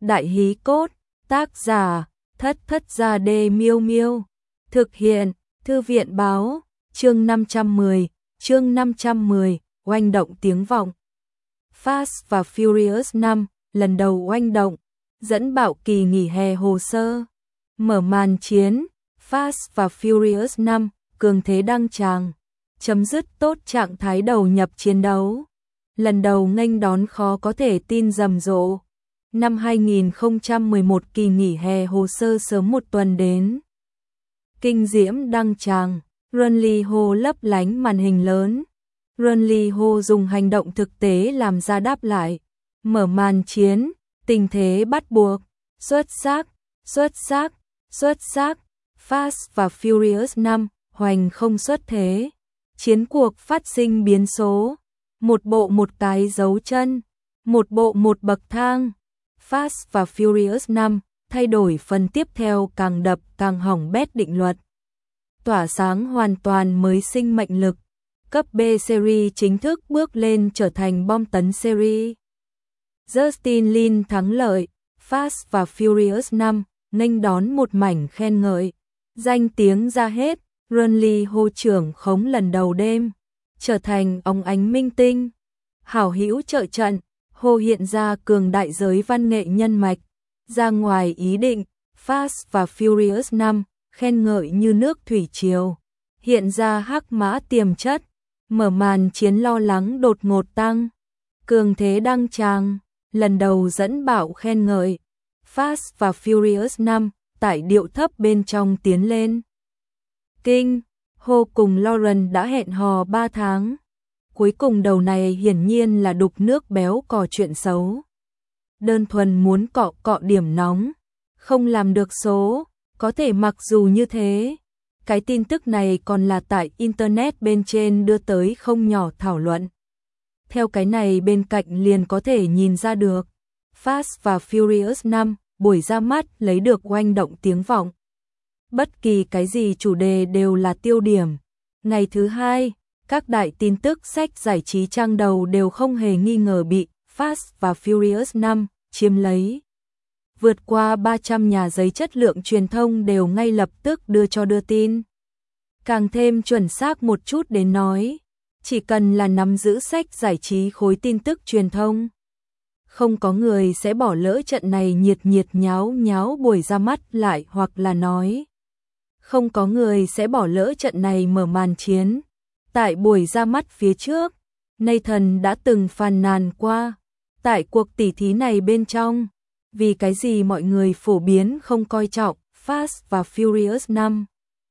Đại hí cốt, tác giả, Thất Thất Gia Đê Miêu Miêu. Thực hiện, Thư viện báo, chương 510, oanh động tiếng vọng. Fast và Furious 5, lần đầu oanh động, dẫn bạo kỳ nghỉ hè hồ sơ. Mở màn chiến, Fast và Furious 5, cường thế đăng tràng, chấm dứt tốt trạng thái đầu nhập chiến đấu. Lần đầu nghênh đón khó có thể tin rầm rộ. Năm 2011 kỳ nghỉ hè hồ sơ sớm một tuần đến. Kinh diễm đăng tràng, Runli Ho lấp lánh màn hình lớn. Runli Ho dùng hành động thực tế làm ra đáp lại. Mở màn chiến, tình thế bắt buộc, xuất sắc, Fast và Furious 5, hoành không xuất thế. Chiến cuộc phát sinh biến số, một bộ một cái dấu chân, một bộ một bậc thang. Fast và Furious 5 thay đổi phần tiếp theo càng đập càng hỏng bét định luật. Tỏa sáng hoàn toàn mới sinh mệnh lực. Cấp B series chính thức bước lên trở thành bom tấn series. Justin Lin thắng lợi, Fast và Furious 5 nghênh đón một mảnh khen ngợi. Danh tiếng ra hết, Runli Ho trưởng khống lần đầu đêm, trở thành óng ánh minh tinh. Hảo hữu trợ trận, Ho hiện ra cường đại giới văn nghệ nhân mạch. Ra ngoài ý định, Fast và Furious 5 khen ngợi như nước thủy triều. Hiện ra hắc mã tiềm chất, mở màn chiến lo lắng đột ngột tăng. Cường thế đăng tràng, lần đầu dẫn bạo khen ngợi. Fast và Furious 5 tại điệu thấp bên trong tiến lên. Kinh, Ho cùng Lauren đã hẹn hò 3 tháng. Cuối cùng đầu này hiển nhiên là đục nước béo cò chuyện xấu. Đơn thuần muốn cọ cọ điểm nóng, không làm được số, có thể mặc dù như thế. Cái tin tức này còn là tại Internet bên trên đưa tới không nhỏ thảo luận. Theo cái này bên cạnh liền có thể nhìn ra được. Fast và Furious 5 buổi ra mắt lấy được oanh động tiếng vọng. Bất kỳ cái gì chủ đề đều là tiêu điểm. Ngày thứ hai, các đại tin tức sách giải trí trang đầu đều không hề nghi ngờ bị Fast và Furious 5 chiếm lấy. Vượt qua 300 nhà giấy chất lượng truyền thông đều ngay lập tức đưa tin. Càng thêm chuẩn xác một chút đến nói, chỉ cần là nắm giữ sách giải trí khối tin tức truyền thông, không có người sẽ bỏ lỡ trận này nhiệt nháo buổi ra mắt lại, hoặc là nói không có người sẽ bỏ lỡ trận này mở màn chiến. Tại buổi ra mắt phía trước, Nathan đã từng phàn nàn qua, tại cuộc tỉ thí này bên trong, vì cái gì mọi người phổ biến không coi trọng Fast và Furious 5.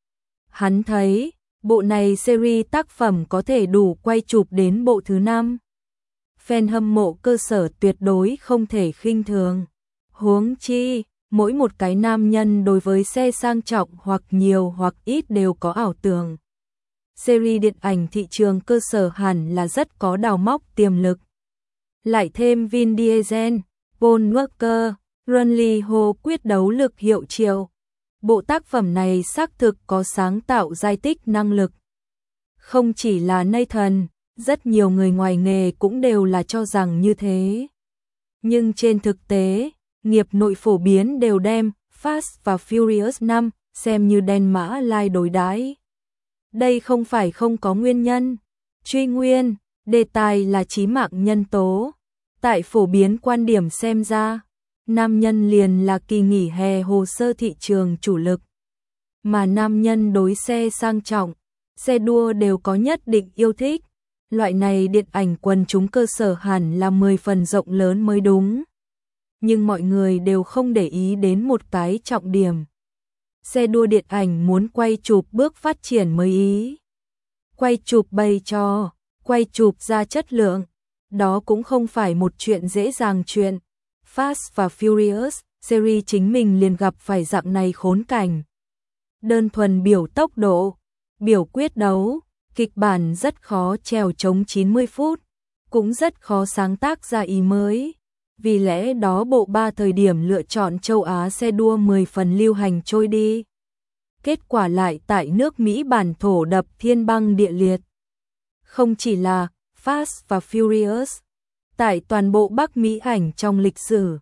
Hắn thấy, bộ này series tác phẩm có thể đủ quay chụp đến bộ thứ 5. Fan hâm mộ cơ sở tuyệt đối không thể khinh thường. Huống chi, mỗi một cái nam nhân đối với xe sang trọng hoặc nhiều hoặc ít đều có ảo tưởng. Series điện ảnh thị trường cơ sở hẳn là rất có đào móc tiềm lực. Lại thêm Vin Diesel, Paul Walker, Runli Ho quyết đấu lực hiệu triệu. Bộ tác phẩm này xác thực có sáng tạo giai tích năng lực. Không chỉ là Nathan, rất nhiều người ngoài nghề cũng đều là cho rằng như thế. Nhưng trên thực tế, nghiệp nội phổ biến đều đem Fast và Furious 5 xem như đen mã lai đối đãi. Đây không phải không có nguyên nhân. Truy nguyên, đề tài là chí mạng nhân tố. Tại phổ biến quan điểm xem ra, nam nhân liền là kỳ nghỉ hè hồ sơ thị trường chủ lực. Mà nam nhân đối xe sang trọng, xe đua đều có nhất định yêu thích. Loại này điện ảnh quần chúng cơ sở hẳn là 10 phần rộng lớn mới đúng. Nhưng mọi người đều không để ý đến một cái trọng điểm. Xe đua điện ảnh muốn quay chụp bước phát triển mới ý. Quay chụp bày trò, quay chụp ra chất lượng. Đó cũng không phải một chuyện dễ dàng chuyện. Fast và Furious series chính mình liền gặp phải dạng này khốn cảnh. Đơn thuần biểu tốc độ, biểu quyết đấu, kịch bản rất khó trèo chống 90 phút, cũng rất khó sáng tác ra ý mới. Vì lẽ đó bộ 3 thời điểm lựa chọn châu Á xe đua 10 phần lưu hành trôi đi. Kết quả lại tại nước Mỹ bản thổ đập thiên băng địa liệt. Không chỉ là Fast và Furious, tại toàn bộ Bắc Mỹ ảnh trong lịch sử,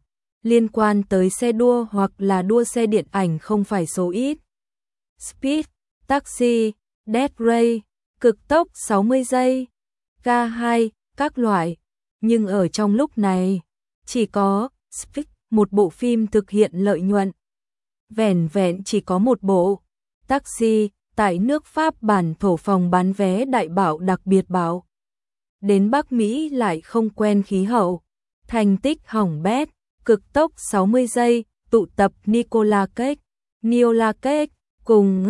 liên quan tới xe đua hoặc là đua xe điện ảnh không phải số ít. Speed, Taxi, Death Ray, cực tốc 60 giây, K2, các loại. Nhưng ở trong lúc này, chỉ có Speed, một bộ phim thực hiện lợi nhuận. Vẻn vẹn chỉ có một bộ. Taxi, tại nước Pháp bản thổ phòng bán vé đại bạo đặc biệt bạo. Đến Bắc Mỹ lại không quen khí hậu. Thành tích hỏng bét, cực tốc 60 giây, tụ tập Nicolas Cage cùng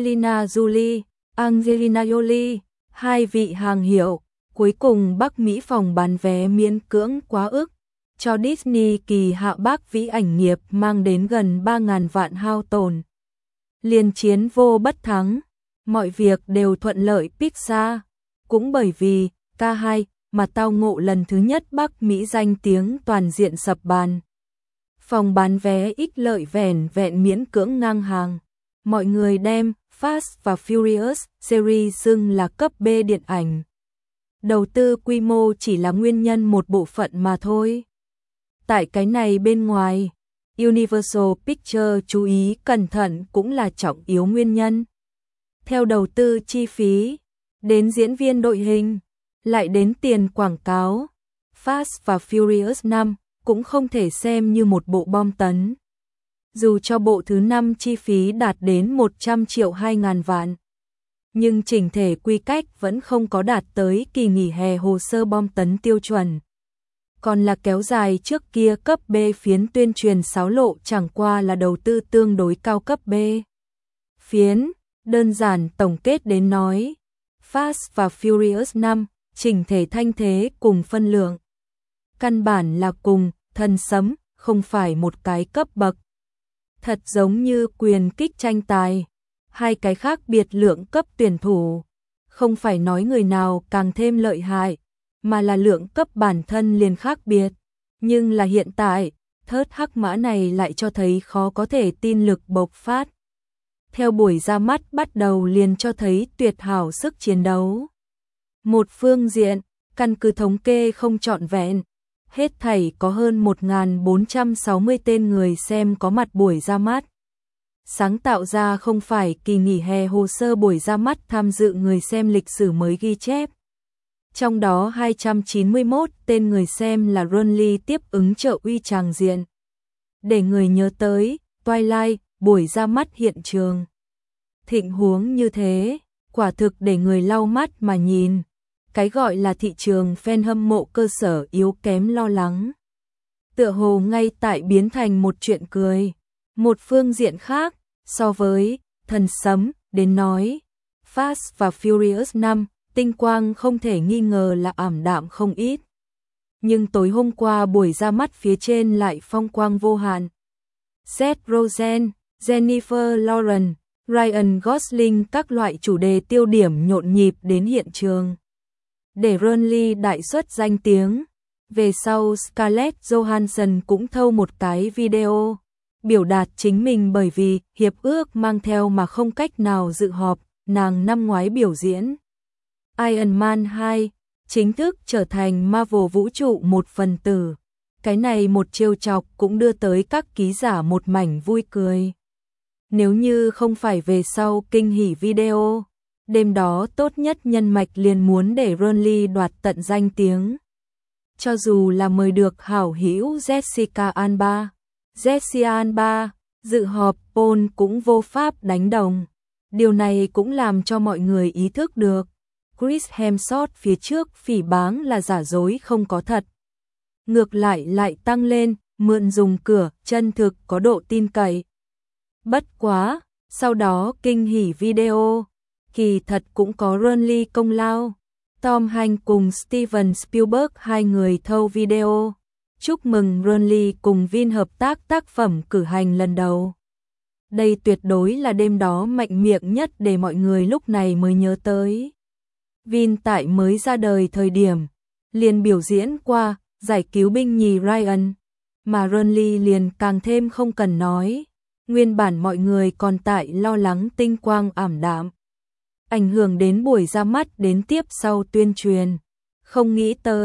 Angelina Jolie, hai vị hàng hiệu. Cuối cùng Bắc Mỹ phòng bán vé miễn cưỡng quá ức, cho Disney kỳ hạ bác vĩ ảnh nghiệp mang đến gần 3.000 vạn hao tổn. Liên chiến vô bất thắng, mọi việc đều thuận lợi Pixar. Cũng bởi vì K2 mà tao ngộ lần thứ nhất Bắc Mỹ danh tiếng toàn diện sập bàn. Phòng bán vé ích lợi vẻn vẹn miễn cưỡng ngang hàng. Mọi người đem Fast và Furious series xưng là cấp B điện ảnh. Đầu tư quy mô chỉ là nguyên nhân một bộ phận mà thôi. Tại cái này bên ngoài, Universal Pictures chú ý cẩn thận cũng là trọng yếu nguyên nhân. Theo đầu tư chi phí, đến diễn viên đội hình, lại đến tiền quảng cáo, Fast và Furious 5 cũng không thể xem như một bộ bom tấn. Dù cho bộ thứ 5 chi phí đạt đến 100 triệu 2.000 vạn, nhưng chỉnh thể quy cách vẫn không có đạt tới kỳ nghỉ hè hồ sơ bom tấn tiêu chuẩn. Còn là kéo dài trước kia cấp B phiến tuyên truyền xáo lộ chẳng qua là đầu tư tương đối cao cấp B. Phiến, đơn giản tổng kết đến nói, Fast và Furious 5, chỉnh thể thanh thế cùng phân lượng. Căn bản là cùng, thần sấm, không phải một cái cấp bậc. Thật giống như quyền kích tranh tài, hai cái khác biệt lượng cấp tuyển thủ. Không phải nói người nào càng thêm lợi hại, mà là lượng cấp bản thân liền khác biệt. Nhưng là hiện tại, thớt hắc mã này lại cho thấy khó có thể tin lực bộc phát. Theo buổi ra mắt bắt đầu liền cho thấy tuyệt hảo sức chiến đấu. Một phương diện, căn cứ thống kê không trọn vẹn, hết thảy có hơn 1.460 tên người xem có mặt buổi ra mắt. Sáng tạo ra không phải kỳ nghỉ hè hồ sơ buổi ra mắt tham dự người xem lịch sử mới ghi chép. Trong đó 291 tên người xem là Runly tiếp ứng trợ uy tràng diện. Để người nhớ tới, Twilight, buổi ra mắt hiện trường. Thịnh huống như thế, quả thực để người lau mắt mà nhìn. Cái gọi là thị trường fan hâm mộ cơ sở yếu kém lo lắng. Tựa hồ ngay tại biến thành một chuyện cười. Một phương diện khác, so với thần sấm đến nói, Fast và Furious 5, tinh quang không thể nghi ngờ là ảm đạm không ít. Nhưng tối hôm qua buổi ra mắt phía trên lại phong quang vô hạn. Seth Rogen, Jennifer Lawrence, Ryan Gosling các loại chủ đề tiêu điểm nhộn nhịp đến hiện trường. Để Runly đại xuất danh tiếng. Về sau Scarlett Johansson cũng thâu một cái video biểu đạt chính mình bởi vì hiệp ước mang theo mà không cách nào dự họp, nàng năm ngoái biểu diễn Iron Man 2 chính thức trở thành Marvel vũ trụ một phần tử. Cái này một trêu chọc cũng đưa tới các ký giả một mảnh vui cười. Nếu như không phải về sau kinh hỉ video, đêm đó tốt nhất nhân mạch liền muốn để Runly đoạt tận danh tiếng. Cho dù là mời được hảo hữu Jessica Alba, dự họp Paul cũng vô pháp đánh đồng. Điều này cũng làm cho mọi người ý thức được, Chris Hemsworth phía trước phỉ báng là giả dối không có thật. Ngược lại tăng lên, mượn dùng cửa, chân thực có độ tin cậy. Bất quá, sau đó kinh hỉ video, kỳ thật cũng có Runly công lao. Tom Hanks cùng Steven Spielberg hai người thâu video. Chúc mừng Runly cùng Vin hợp tác tác phẩm cử hành lần đầu. Đây tuyệt đối là đêm đó mạnh miệng nhất để mọi người lúc này mới nhớ tới. Vin tại mới ra đời thời điểm, liền biểu diễn qua giải cứu binh nhì Ryan, mà Runly liền càng thêm không cần nói. Nguyên bản mọi người còn tại lo lắng tinh quang ảm đạm, ảnh hưởng đến buổi ra mắt đến tiếp sau tuyên truyền. Không nghĩ tới,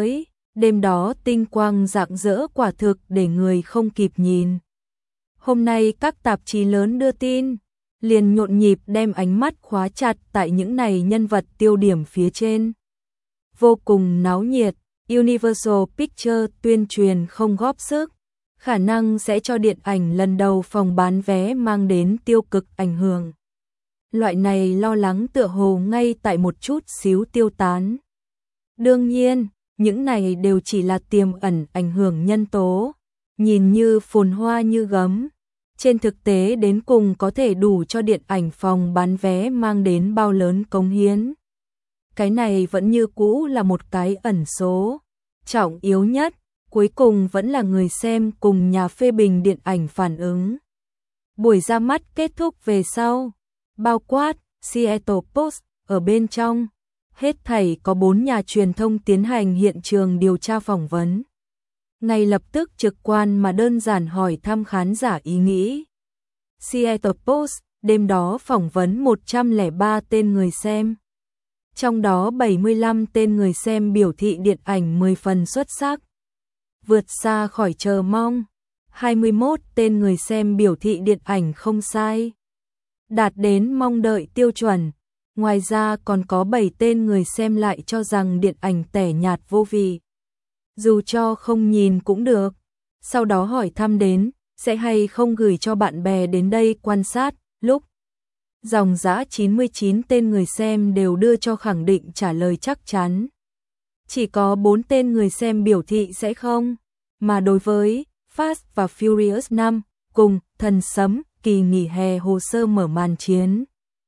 Đêm đó tinh quang rạng rỡ quả thực để người không kịp nhìn. Hôm nay các tạp chí lớn đưa tin, liền nhộn nhịp đem ánh mắt khóa chặt tại những này nhân vật tiêu điểm phía trên. Vô cùng náo nhiệt, Universal Pictures tuyên truyền không góp sức, khả năng sẽ cho điện ảnh lần đầu phòng bán vé mang đến tiêu cực ảnh hưởng. Loại này lo lắng tựa hồ ngay tại một chút xíu tiêu tán. Đương nhiên, những này đều chỉ là tiềm ẩn ảnh hưởng nhân tố, nhìn như phồn hoa như gấm. Trên thực tế đến cùng có thể đủ cho điện ảnh phòng bán vé mang đến bao lớn cống hiến. Cái này vẫn như cũ là một cái ẩn số. Trọng yếu nhất, cuối cùng vẫn là người xem cùng nhà phê bình điện ảnh phản ứng. Buổi ra mắt kết thúc về sau, bao quát Seattle Post ở bên trong, hết thảy có 4 nhà truyền thông tiến hành hiện trường điều tra phỏng vấn. Ngay lập tức trực quan mà đơn giản hỏi thăm khán giả ý nghĩ. Seattle Post đêm đó phỏng vấn 103 tên người xem. Trong đó 75 tên người xem biểu thị điện ảnh 10 phần xuất sắc, vượt xa khỏi chờ mong. 21 tên người xem biểu thị điện ảnh không sai, đạt đến mong đợi tiêu chuẩn. Ngoài ra còn có 7 tên người xem lại cho rằng điện ảnh tẻ nhạt vô vị, dù cho không nhìn cũng được. Sau đó hỏi thăm đến, sẽ hay không gửi cho bạn bè đến đây quan sát, lúc dòng dã 99 tên người xem đều đưa cho khẳng định trả lời chắc chắn. Chỉ có 4 tên người xem biểu thị sẽ không, mà đối với Fast và Furious 5 cùng Thần Sấm kỳ nghỉ hè hồ sơ mở màn chiến,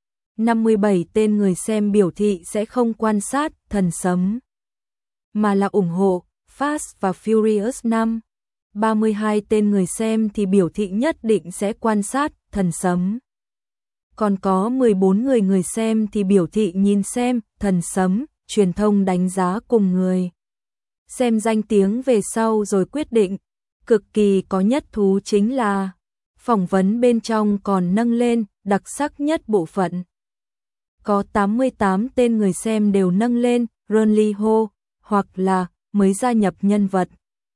57 tên người xem biểu thị sẽ không quan sát Thần Sấm, mà là ủng hộ Fast và Furious 5. 32 tên người xem thì biểu thị nhất định sẽ quan sát Thần Sấm. Còn có 14 người xem thì biểu thị nhìn xem Thần Sấm, truyền thông đánh giá cùng người xem danh tiếng về sau rồi quyết định. Cực kỳ có nhất thú chính là phỏng vấn bên trong còn nâng lên đặc sắc nhất bộ phận. Có 88 tên người xem đều nâng lên Ron Lee Ho hoặc là mới gia nhập nhân vật.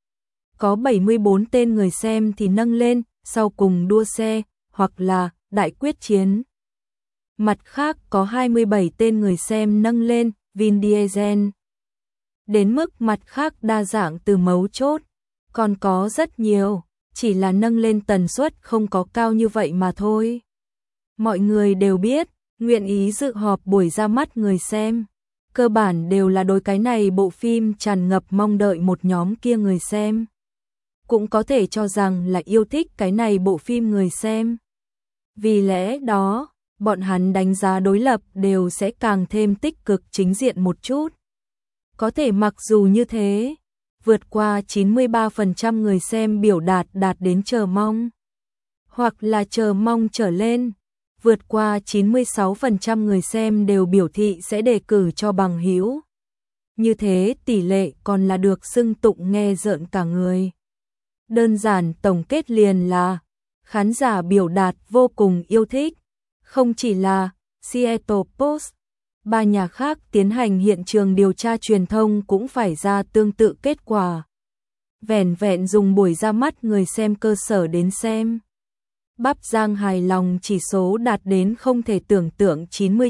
Có 74 tên người xem thì nâng lên sau cùng đua xe hoặc là đại quyết chiến. Mặt khác có 27 tên người xem nâng lên Vin Diesel. Đến mức mặt khác đa dạng từ mấu chốt, còn có rất nhiều, chỉ là nâng lên tần suất không có cao như vậy mà thôi. Mọi người đều biết, nguyện ý dự họp buổi ra mắt người xem, cơ bản đều là đối cái này bộ phim tràn ngập mong đợi một nhóm kia người xem. Cũng có thể cho rằng là yêu thích cái này bộ phim người xem. Vì lẽ đó, bọn hắn đánh giá đối lập đều sẽ càng thêm tích cực chính diện một chút. Có thể mặc dù như thế, vượt qua 93% người xem biểu đạt đến chờ mong, hoặc là chờ mong trở lên. Vượt qua 96% người xem đều biểu thị sẽ đề cử cho bằng hữu. Như thế tỷ lệ còn là được xưng tụng nghe rợn cả người. Đơn giản tổng kết liền là khán giả biểu đạt vô cùng yêu thích. Không chỉ là Seattle Post, 3 nhà khác tiến hành hiện trường điều tra truyền thông cũng phải ra tương tự kết quả. Vẻn vẹn dùng buổi ra mắt người xem cơ sở đến xem. Bắp Giang hài lòng chỉ số đạt đến không thể tưởng tượng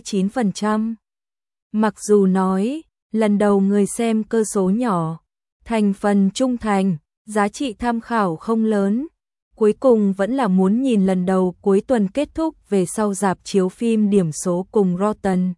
99%. Mặc dù nói, lần đầu người xem cơ số nhỏ, thành phần trung thành, giá trị tham khảo không lớn, cuối cùng vẫn là muốn nhìn lần đầu cuối tuần kết thúc về sau rạp chiếu phim điểm số cùng Rotten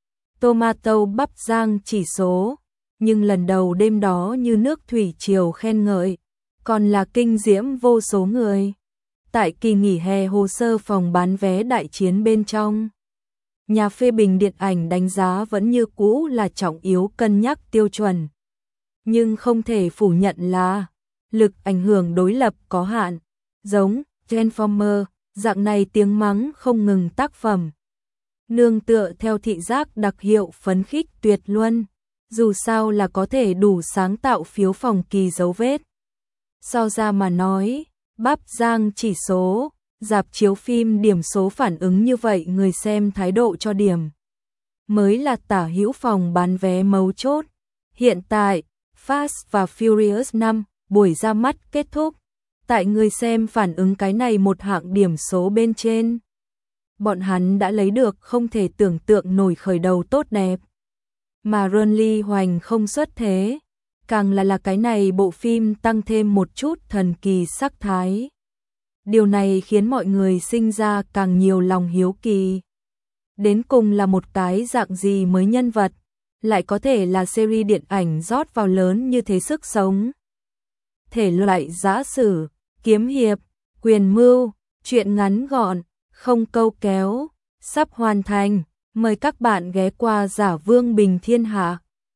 Tomato Bắp Giang chỉ số, nhưng lần đầu đêm đó như nước thủy triều khen ngợi, còn là kinh diễm vô số người. Tại kỳ nghỉ hè hồ sơ phòng bán vé đại chiến bên trong, nhà phê bình điện ảnh đánh giá vẫn như cũ là trọng yếu cân nhắc tiêu chuẩn. Nhưng không thể phủ nhận là lực ảnh hưởng đối lập có hạn, giống Transformer, dạng này tiếng mắng không ngừng tác phẩm. Nương tựa theo thị giác đặc hiệu phấn khích tuyệt luân, dù sao là có thể đủ sáng tạo phiếu phòng kỳ dấu vết. So ra mà nói, Bắp Giang chỉ số, rạp chiếu phim điểm số phản ứng như vậy người xem thái độ cho điểm mới là tả hữu phòng bán vé mấu chốt. Hiện tại, Fast và Furious 5, buổi ra mắt kết thúc. Tại người xem phản ứng cái này một hạng điểm số bên trên. Bọn hắn đã lấy được không thể tưởng tượng nổi khởi đầu tốt đẹp. Mà Lee Hoành không xuất thế. Càng là cái này bộ phim tăng thêm một chút thần kỳ sắc thái. Điều này khiến mọi người sinh ra càng nhiều lòng hiếu kỳ. Đến cùng là một cái dạng gì mới nhân vật, lại có thể là series điện ảnh rót vào lớn như thế sức sống. Thể loại giã sử, kiếm hiệp, quyền mưu, truyện ngắn gọn, không câu kéo, sắp hoàn thành. Mời các bạn ghé qua Giả Vương Bình Thiên Hạ.